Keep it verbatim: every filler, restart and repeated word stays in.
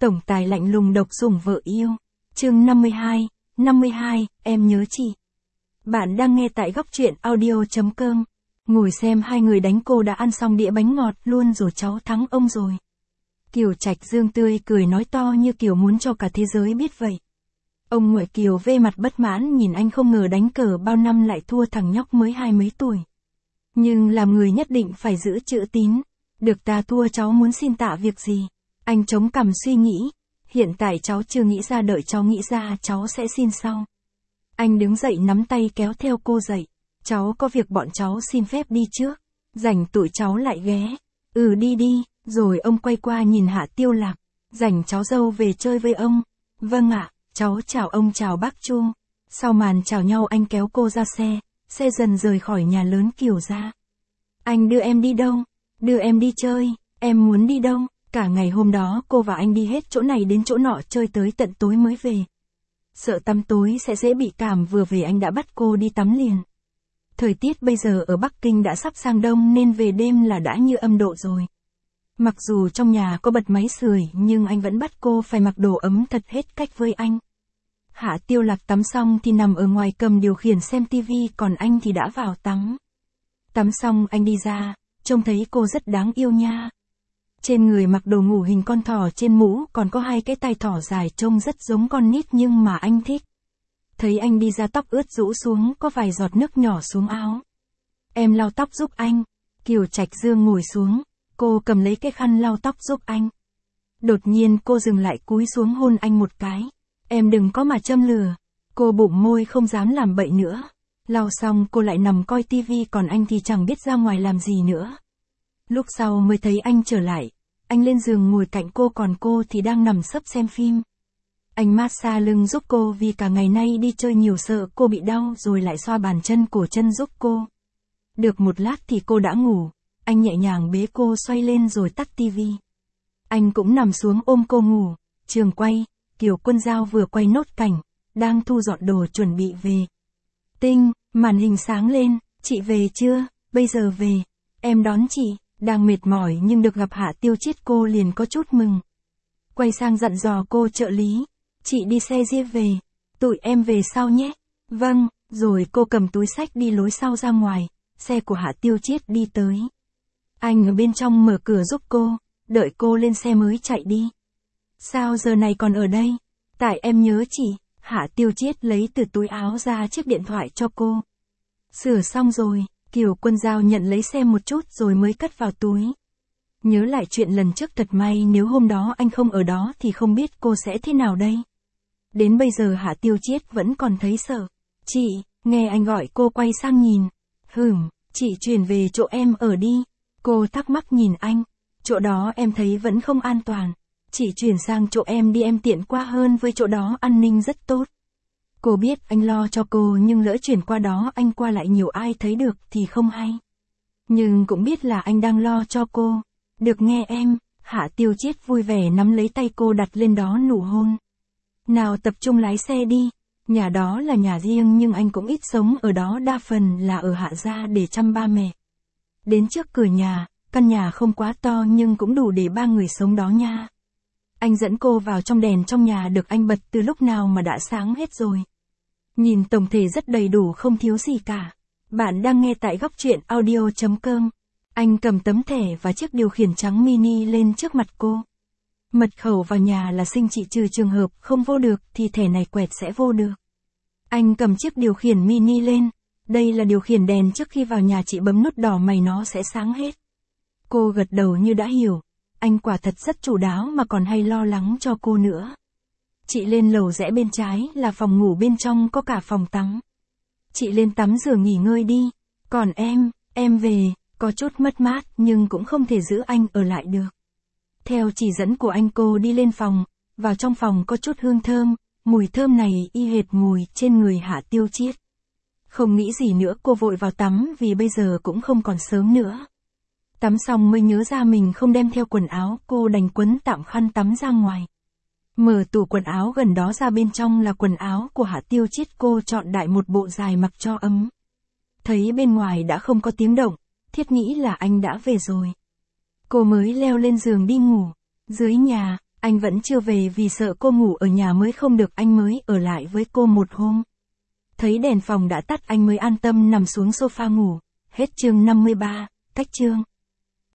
Tổng tài lạnh lùng độc sủng vợ yêu. Chương năm mươi hai, năm mươi hai, em nhớ chị. Bạn đang nghe tại góc truyện audio chấm com. Ngồi xem hai người đánh cô đã ăn xong đĩa bánh ngọt luôn rồi, cháu thắng ông rồi. Kiều Trạch Dương tươi cười nói to như kiểu muốn cho cả thế giới biết vậy. Ông ngoại Kiều vê mặt bất mãn nhìn anh, không ngờ đánh cờ bao năm lại thua thằng nhóc mới hai mấy tuổi. Nhưng làm người nhất định phải giữ chữ tín. Được ta thua cháu muốn xin tạ việc gì? Anh chống cằm suy nghĩ. Hiện tại cháu chưa nghĩ ra, đợi cháu nghĩ ra cháu sẽ xin sau. Anh đứng dậy nắm tay kéo theo cô dậy. Cháu có việc bọn cháu xin phép đi trước. Rảnh tụi cháu lại ghé. Ừ đi đi. Rồi ông quay qua nhìn Hạ Tiêu Lạc. Rảnh cháu dâu về chơi với ông. Vâng ạ, cháu chào ông, chào bác Chu. Sau màn chào nhau anh kéo cô ra xe. Xe dần rời khỏi nhà lớn Kiều gia. Anh đưa em đi đâu? Đưa em đi chơi. Em muốn đi đâu? Cả ngày hôm đó cô và anh đi hết chỗ này đến chỗ nọ, chơi tới tận tối mới về. Sợ tắm tối sẽ dễ bị cảm, vừa về anh đã bắt cô đi tắm liền. Thời tiết bây giờ ở Bắc Kinh đã sắp sang đông nên về đêm là đã như âm độ rồi. Mặc dù trong nhà có bật máy sưởi nhưng anh vẫn bắt cô phải mặc đồ ấm thật hết cách với anh. Hạ Tiêu Lạc tắm xong thì nằm ở ngoài cầm điều khiển xem tivi, còn anh thì đã vào tắm. Tắm xong anh đi ra, trông thấy cô rất đáng yêu nha. Trên người mặc đồ ngủ hình con thỏ, trên mũ còn có hai cái tai thỏ dài trông rất giống con nít nhưng mà anh thích. Thấy anh đi ra tóc ướt rũ xuống, có vài giọt nước nhỏ xuống áo. Em lau tóc giúp anh. Kiều Trạch Dương ngồi xuống, cô cầm lấy cái khăn lau tóc giúp anh. Đột nhiên cô dừng lại cúi xuống hôn anh một cái. Em đừng có mà châm lửa. Cô bụng môi không dám làm bậy nữa. Lau xong cô lại nằm coi tivi, còn anh thì chẳng biết ra ngoài làm gì nữa. Lúc sau mới thấy anh trở lại. Anh lên giường ngồi cạnh cô, còn cô thì đang nằm sấp xem phim. Anh massage lưng giúp cô vì cả ngày nay đi chơi nhiều sợ cô bị đau, rồi lại xoa bàn chân cổ chân giúp cô. Được một lát thì cô đã ngủ. Anh nhẹ nhàng bế cô xoay lên rồi tắt tivi. Anh cũng nằm xuống ôm cô ngủ. Trường quay, Kiều Quân Giao vừa quay nốt cảnh, đang thu dọn đồ chuẩn bị về. Tinh, màn hình sáng lên, chị về chưa? Bây giờ về, em đón chị. Đang mệt mỏi nhưng được gặp Hạ Tiêu Chiết cô liền có chút mừng. Quay sang dặn dò cô trợ lý, chị đi xe riêng về, tụi em về sau nhé. Vâng, rồi cô cầm túi xách đi lối sau ra ngoài, xe của Hạ Tiêu Chiết đi tới. Anh ở bên trong mở cửa giúp cô, đợi cô lên xe mới chạy đi. Sao giờ này còn ở đây? Tại em nhớ chị. Hạ Tiêu Chiết lấy từ túi áo ra chiếc điện thoại cho cô. Sửa xong rồi. Kiều Quân Giao nhận lấy xem một chút rồi mới cất vào túi. Nhớ lại chuyện lần trước, thật may nếu hôm đó anh không ở đó thì không biết cô sẽ thế nào đây. Đến bây giờ Hạ Tiêu Chiết vẫn còn thấy sợ. Chị, nghe anh gọi cô quay sang nhìn. Hửm, chị chuyển về chỗ em ở đi. Cô thắc mắc nhìn anh. Chỗ đó em thấy vẫn không an toàn. Chị chuyển sang chỗ em đi, em tiện qua hơn, với chỗ đó an ninh rất tốt. Cô biết anh lo cho cô nhưng lỡ chuyển qua đó anh qua lại nhiều ai thấy được thì không hay. Nhưng cũng biết là anh đang lo cho cô. Được nghe em. Hạ Tiêu Chiết vui vẻ nắm lấy tay cô đặt lên đó nụ hôn. Nào tập trung lái xe đi. Nhà đó là nhà riêng nhưng anh cũng ít sống ở đó, đa phần là ở Hạ gia để chăm ba mẹ. Đến trước cửa nhà, căn nhà không quá to nhưng cũng đủ để ba người sống đó nha. Anh dẫn cô vào trong, đèn trong nhà được anh bật từ lúc nào mà đã sáng hết rồi. Nhìn tổng thể rất đầy đủ, không thiếu gì cả. Bạn đang nghe tại góc truyện audio chấm com. Anh cầm tấm thẻ và chiếc điều khiển trắng mini lên trước mặt cô. Mật khẩu vào nhà là sinh chị, trừ trường hợp không vô được thì thẻ này quẹt sẽ vô được. Anh cầm chiếc điều khiển mini lên. Đây là điều khiển đèn, trước khi vào nhà chị bấm nút đỏ mày nó sẽ sáng hết. Cô gật đầu như đã hiểu. Anh quả thật rất chu đáo mà còn hay lo lắng cho cô nữa. Chị lên lầu, rẽ bên trái là phòng ngủ, bên trong có cả phòng tắm. Chị lên tắm rửa nghỉ ngơi đi. Còn em, em về, có chút mất mát nhưng cũng không thể giữ anh ở lại được. Theo chỉ dẫn của anh cô đi lên phòng, vào trong phòng có chút hương thơm, mùi thơm này y hệt mùi trên người Hạ Tiêu Chiết. Không nghĩ gì nữa cô vội vào tắm vì bây giờ cũng không còn sớm nữa. Tắm xong mới nhớ ra mình không đem theo quần áo, cô đành quấn tạm khăn tắm ra ngoài. Mở tủ quần áo gần đó ra, bên trong là quần áo của Hạ Tiêu Chiết, cô chọn đại một bộ dài mặc cho ấm. Thấy bên ngoài đã không có tiếng động, thiết nghĩ là anh đã về rồi. Cô mới leo lên giường đi ngủ. Dưới nhà, Anh vẫn chưa về vì sợ cô ngủ ở nhà mới không được, anh mới ở lại với cô một hôm. Thấy đèn phòng đã tắt anh mới an tâm nằm xuống sofa ngủ. Hết chương năm mươi ba, tách chương.